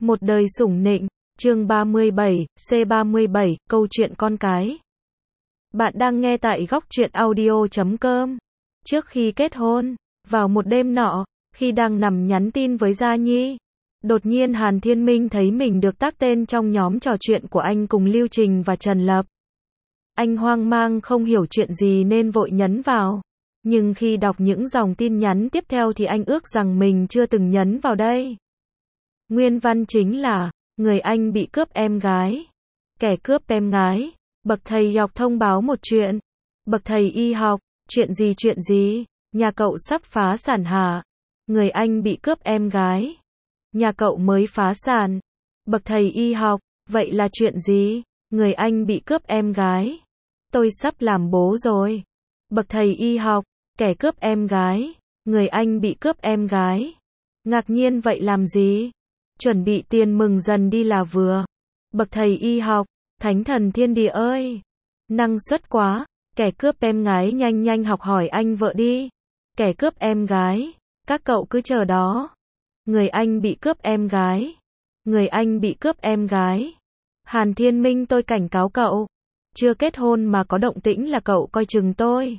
Một đời sủng nịnh, chương 37, C37, câu chuyện con cái. Bạn đang nghe tại góc truyện audio.com. Trước khi kết hôn, vào một đêm nọ, khi đang nằm nhắn tin với Gia Nhi, đột nhiên Hàn Thiên Minh thấy mình được tác tên trong nhóm trò chuyện của anh cùng Lưu Trình và Trần Lập. Anh hoang mang không hiểu chuyện gì nên vội nhấn vào. Nhưng khi đọc những dòng tin nhắn tiếp theo thì anh ước rằng mình chưa từng nhấn vào đây. Nguyên văn chính là, người anh bị cướp em gái. Kẻ cướp em gái. Bậc thầy học thông báo một chuyện. Bậc thầy y học, chuyện gì, nhà cậu sắp phá sản hả? Người anh bị cướp em gái. Nhà cậu mới phá sản. Bậc thầy y học, vậy là chuyện gì? Người anh bị cướp em gái. Tôi sắp làm bố rồi. Bậc thầy y học, kẻ cướp em gái. Người anh bị cướp em gái. Ngạc nhiên vậy làm gì? Chuẩn bị tiền mừng dần đi là vừa. Bậc thầy y học, thánh thần thiên địa ơi. Năng suất quá, kẻ cướp em gái nhanh học hỏi anh vợ đi. Kẻ cướp em gái, các cậu cứ chờ đó. Người anh bị cướp em gái. Người anh bị cướp em gái. Hàn Thiên Minh tôi cảnh cáo cậu. Chưa kết hôn mà có động tĩnh là cậu coi chừng tôi.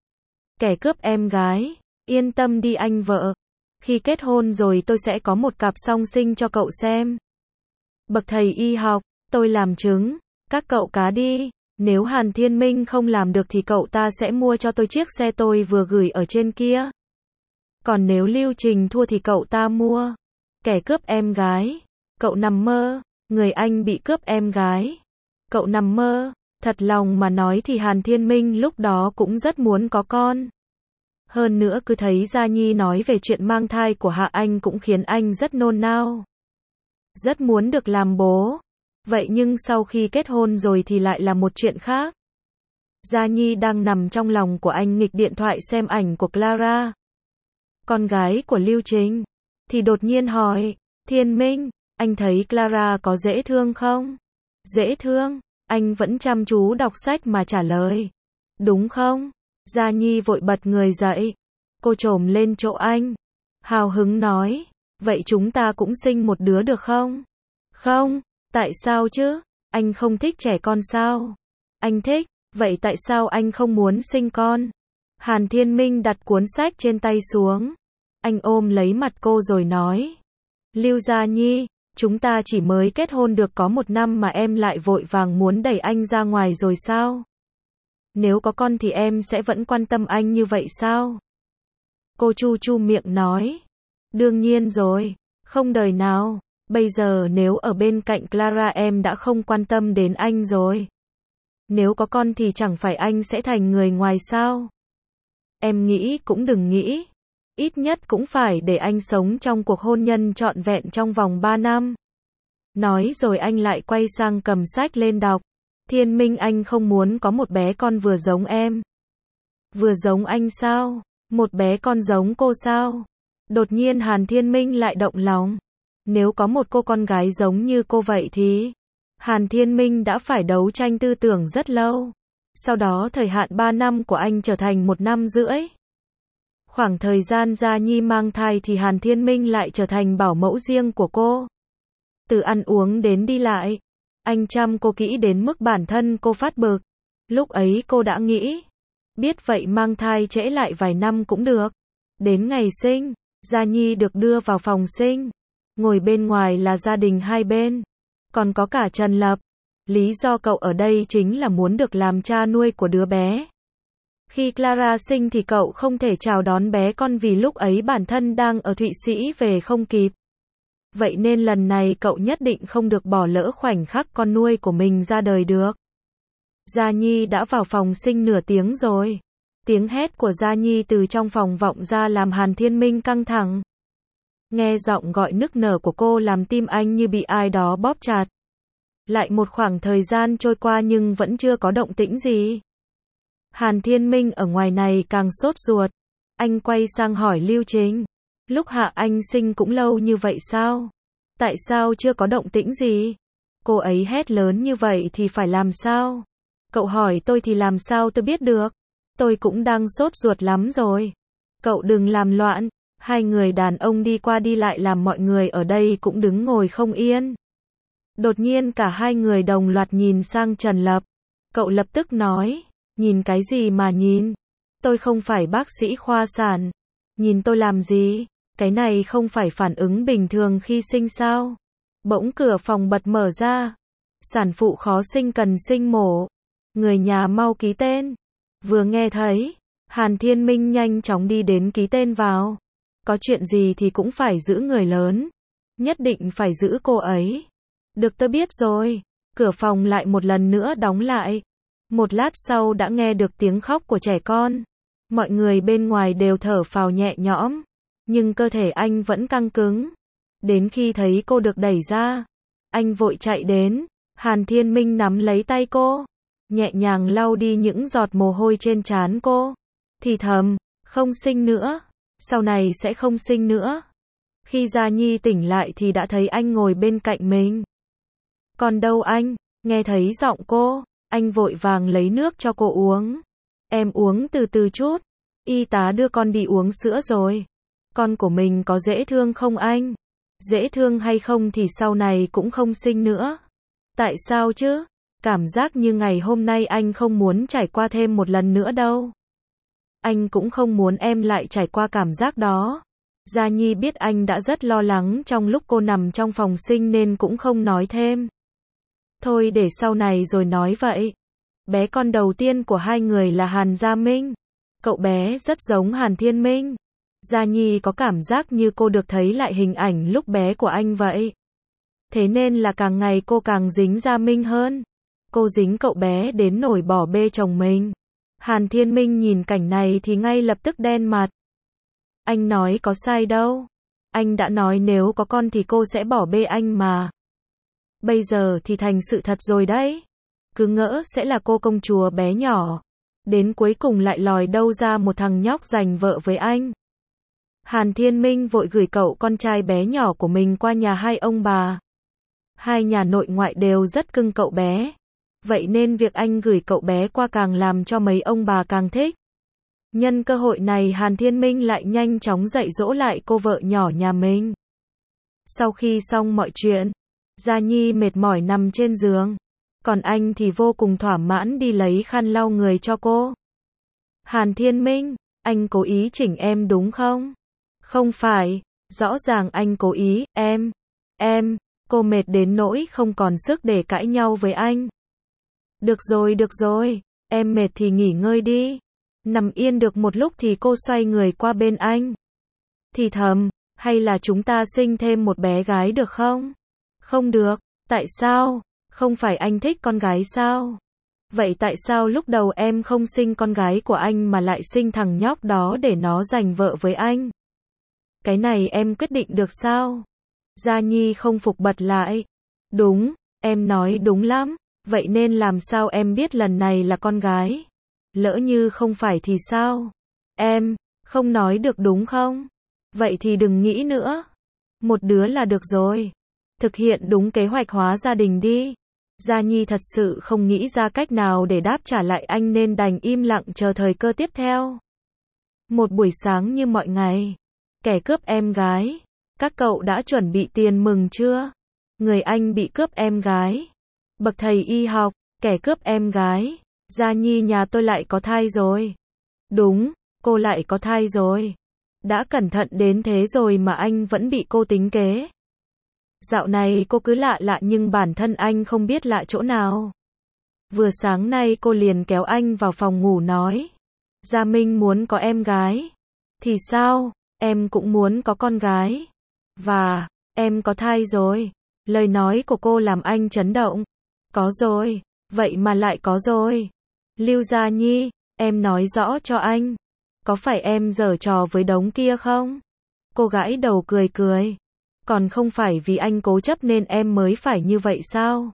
Kẻ cướp em gái, yên tâm đi anh vợ. Khi kết hôn rồi tôi sẽ có một cặp song sinh cho cậu xem. Bậc thầy y học, tôi làm chứng, các cậu cá đi. Nếu Hàn Thiên Minh không làm được thì cậu ta sẽ mua cho tôi chiếc xe tôi vừa gửi ở trên kia. Còn nếu Lưu Trình thua thì cậu ta mua. Kẻ cướp em gái, cậu nằm mơ, người anh bị cướp em gái. Cậu nằm mơ, thật lòng mà nói thì Hàn Thiên Minh lúc đó cũng rất muốn có con. Hơn nữa cứ thấy Gia Nhi nói về chuyện mang thai của Hạ Anh cũng khiến anh rất nôn nao. Rất muốn được làm bố. Vậy nhưng sau khi kết hôn rồi thì lại là một chuyện khác. Gia Nhi đang nằm trong lòng của anh nghịch điện thoại xem ảnh của Clara, con gái của Lưu Trình. Thì đột nhiên hỏi, Thiên Minh, anh thấy Clara có dễ thương không? Dễ thương, anh vẫn chăm chú đọc sách mà trả lời. Đúng không? Gia Nhi vội bật người dậy. Cô chồm lên chỗ anh. Hào hứng nói, vậy chúng ta cũng sinh một đứa được không? Không, tại sao chứ? Anh không thích trẻ con sao? Anh thích, vậy tại sao anh không muốn sinh con? Hàn Thiên Minh đặt cuốn sách trên tay xuống. Anh ôm lấy mặt cô rồi nói, Lưu Gia Nhi, chúng ta chỉ mới kết hôn được có 1 năm mà em lại vội vàng muốn đẩy anh ra ngoài rồi sao? Nếu có con thì em sẽ vẫn quan tâm anh như vậy sao? Cô chu miệng nói, đương nhiên rồi, không đời nào. Bây giờ nếu ở bên cạnh Clara em đã không quan tâm đến anh rồi. Nếu có con thì chẳng phải anh sẽ thành người ngoài sao? Em nghĩ cũng đừng nghĩ. Ít nhất cũng phải để anh sống trong cuộc hôn nhân trọn vẹn trong vòng 3 năm. Nói rồi anh lại quay sang cầm sách lên đọc. Thiên Minh anh không muốn có một bé con vừa giống em. Vừa giống anh sao? Một bé con giống cô sao? Đột nhiên Hàn Thiên Minh lại động lòng. Nếu có một cô con gái giống như cô vậy thì Hàn Thiên Minh đã phải đấu tranh tư tưởng rất lâu. Sau đó thời hạn 3 năm của anh trở thành 1 năm rưỡi. Khoảng thời gian Gia Nhi mang thai thì Hàn Thiên Minh lại trở thành bảo mẫu riêng của cô. Từ ăn uống đến đi lại, anh chăm cô kỹ đến mức bản thân cô phát bực. Lúc ấy cô đã nghĩ, biết vậy mang thai trễ lại vài năm cũng được. Đến ngày sinh, Gia Nhi được đưa vào phòng sinh. Ngồi bên ngoài là gia đình hai bên. Còn có cả Trần Lập. Lý do cậu ở đây chính là muốn được làm cha nuôi của đứa bé. Khi Clara sinh thì cậu không thể chào đón bé con vì lúc ấy bản thân đang ở Thụy Sĩ về không kịp. Vậy nên lần này cậu nhất định không được bỏ lỡ khoảnh khắc con nuôi của mình ra đời được. Gia Nhi đã vào phòng sinh nửa tiếng rồi. Tiếng hét của Gia Nhi từ trong phòng vọng ra làm Hàn Thiên Minh căng thẳng. Nghe giọng gọi nức nở của cô làm tim anh như bị ai đó bóp chặt. Lại một khoảng thời gian trôi qua nhưng vẫn chưa có động tĩnh gì. Hàn Thiên Minh ở ngoài này càng sốt ruột. Anh quay sang hỏi Lưu Trình. Lúc Hạ Anh sinh cũng lâu như vậy sao? Tại sao chưa có động tĩnh gì? Cô ấy hét lớn như vậy thì phải làm sao? Cậu hỏi tôi thì làm sao tôi biết được? Tôi cũng đang sốt ruột lắm rồi. Cậu đừng làm loạn. Hai người đàn ông đi qua đi lại làm mọi người ở đây cũng đứng ngồi không yên. Đột nhiên cả hai người đồng loạt nhìn sang Trần Lập. Cậu lập tức nói, nhìn cái gì mà nhìn? Tôi không phải bác sĩ khoa sản. Nhìn tôi làm gì? Cái này không phải phản ứng bình thường khi sinh sao? Bỗng cửa phòng bật mở ra. Sản phụ khó sinh cần sinh mổ. Người nhà mau ký tên. Vừa nghe thấy, Hàn Thiên Minh nhanh chóng đi đến ký tên vào. Có chuyện gì thì cũng phải giữ người lớn. Nhất định phải giữ cô ấy. Được, tôi biết rồi. Cửa phòng lại một lần nữa đóng lại. Một lát sau đã nghe được tiếng khóc của trẻ con. Mọi người bên ngoài đều thở phào nhẹ nhõm. Nhưng cơ thể anh vẫn căng cứng. Đến khi thấy cô được đẩy ra, anh vội chạy đến. Hàn Thiên Minh nắm lấy tay cô, nhẹ nhàng lau đi những giọt mồ hôi trên trán cô. Thì thầm, không sinh nữa. Sau này sẽ không sinh nữa. Khi Gia Nhi tỉnh lại thì đã thấy anh ngồi bên cạnh mình. Còn đâu anh? Nghe thấy giọng cô, anh vội vàng lấy nước cho cô uống. Em uống từ từ chút. Y tá đưa con đi uống sữa rồi. Con của mình có dễ thương không anh? Dễ thương hay không thì sau này cũng không sinh nữa. Tại sao chứ? Cảm giác như ngày hôm nay anh không muốn trải qua thêm một lần nữa đâu. Anh cũng không muốn em lại trải qua cảm giác đó. Gia Nhi biết anh đã rất lo lắng trong lúc cô nằm trong phòng sinh nên cũng không nói thêm. Thôi để sau này rồi nói vậy. Bé con đầu tiên của hai người là Hàn Gia Minh. Cậu bé rất giống Hàn Thiên Minh. Gia Nhi có cảm giác như cô được thấy lại hình ảnh lúc bé của anh vậy. Thế nên là càng ngày cô càng dính Gia Minh hơn. Cô dính cậu bé đến nỗi bỏ bê chồng mình. Hàn Thiên Minh nhìn cảnh này thì ngay lập tức đen mặt. Anh nói có sai đâu. Anh đã nói nếu có con thì cô sẽ bỏ bê anh mà. Bây giờ thì thành sự thật rồi đấy. Cứ ngỡ sẽ là cô công chúa bé nhỏ. Đến cuối cùng lại lòi đâu ra một thằng nhóc giành vợ với anh. Hàn Thiên Minh vội gửi cậu con trai bé nhỏ của mình qua nhà hai ông bà. Hai nhà nội ngoại đều rất cưng cậu bé. Vậy nên việc anh gửi cậu bé qua càng làm cho mấy ông bà càng thích. Nhân cơ hội này Hàn Thiên Minh lại nhanh chóng dạy dỗ lại cô vợ nhỏ nhà mình. Sau khi xong mọi chuyện, Gia Nhi mệt mỏi nằm trên giường. Còn anh thì vô cùng thỏa mãn đi lấy khăn lau người cho cô. Hàn Thiên Minh, anh cố ý chỉnh em đúng không? Không phải, rõ ràng anh cố ý, cô mệt đến nỗi không còn sức để cãi nhau với anh. Được rồi, em mệt thì nghỉ ngơi đi. Nằm yên được một lúc thì cô xoay người qua bên anh. Thì thầm, hay là chúng ta sinh thêm một bé gái được không? Không được, tại sao? Không phải anh thích con gái sao? Vậy tại sao lúc đầu em không sinh con gái của anh mà lại sinh thằng nhóc đó để nó giành vợ với anh? Cái này em quyết định được sao? Gia Nhi không phục bật lại. Đúng, em nói đúng lắm. Vậy nên làm sao em biết lần này là con gái? Lỡ như không phải thì sao? Em không nói được đúng không? Vậy thì đừng nghĩ nữa. Một đứa là được rồi. Thực hiện đúng kế hoạch hóa gia đình đi. Gia Nhi thật sự không nghĩ ra cách nào để đáp trả lại anh nên đành im lặng chờ thời cơ tiếp theo. Một buổi sáng như mọi ngày. Kẻ cướp em gái. Các cậu đã chuẩn bị tiền mừng chưa? Người anh bị cướp em gái. Bậc thầy y học, kẻ cướp em gái. Gia Nhi nhà tôi lại có thai rồi. Đúng, cô lại có thai rồi. Đã cẩn thận đến thế rồi mà anh vẫn bị cô tính kế. Dạo này cô cứ lạ lạ nhưng bản thân anh không biết lạ chỗ nào. Vừa sáng nay cô liền kéo anh vào phòng ngủ nói. Gia Minh muốn có em gái. Thì sao, em cũng muốn có con gái. Và, em có thai rồi. Lời nói của cô làm anh chấn động. Có rồi, vậy mà lại có rồi. Lưu Gia Nhi, em nói rõ cho anh. Có phải em giở trò với đống kia không? Cô gãi đầu cười cười. Còn không phải vì anh cố chấp nên em mới phải như vậy sao?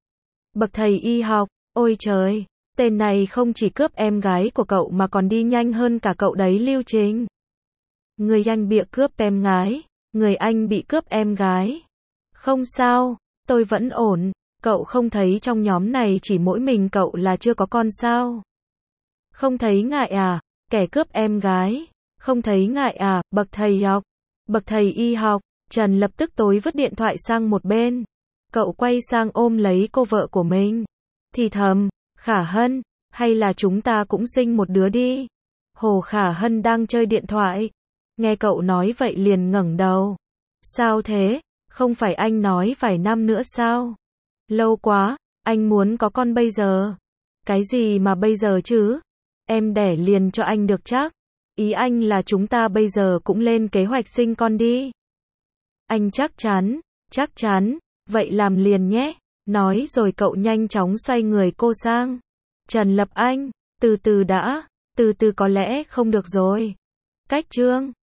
Bậc thầy y học, ôi trời, tên này không chỉ cướp em gái của cậu mà còn đi nhanh hơn cả cậu đấy Lưu Trình. Người anh bịa cướp em gái, người anh bị cướp em gái. Không sao, tôi vẫn ổn, cậu không thấy trong nhóm này chỉ mỗi mình cậu là chưa có con sao? Không thấy ngại à, kẻ cướp em gái, Không thấy ngại à, bậc thầy học. Bậc thầy y học. Trần lập tức tối vứt điện thoại sang một bên. Cậu quay sang ôm lấy cô vợ của mình. Thì thầm, Khả Hân, hay là chúng ta cũng sinh một đứa đi. Hồ Khả Hân đang chơi điện thoại. Nghe cậu nói vậy liền ngẩng đầu. Sao thế? Không phải anh nói vài năm nữa sao? Lâu quá, anh muốn có con bây giờ. Cái gì mà bây giờ chứ? Em đẻ liền cho anh được chắc. Ý anh là chúng ta bây giờ cũng lên kế hoạch sinh con đi. Anh chắc chắn, vậy làm liền nhé. Nói rồi cậu nhanh chóng xoay người cô sang. Trần Lập Anh, từ từ đã, từ từ có lẽ không được rồi. Cách chương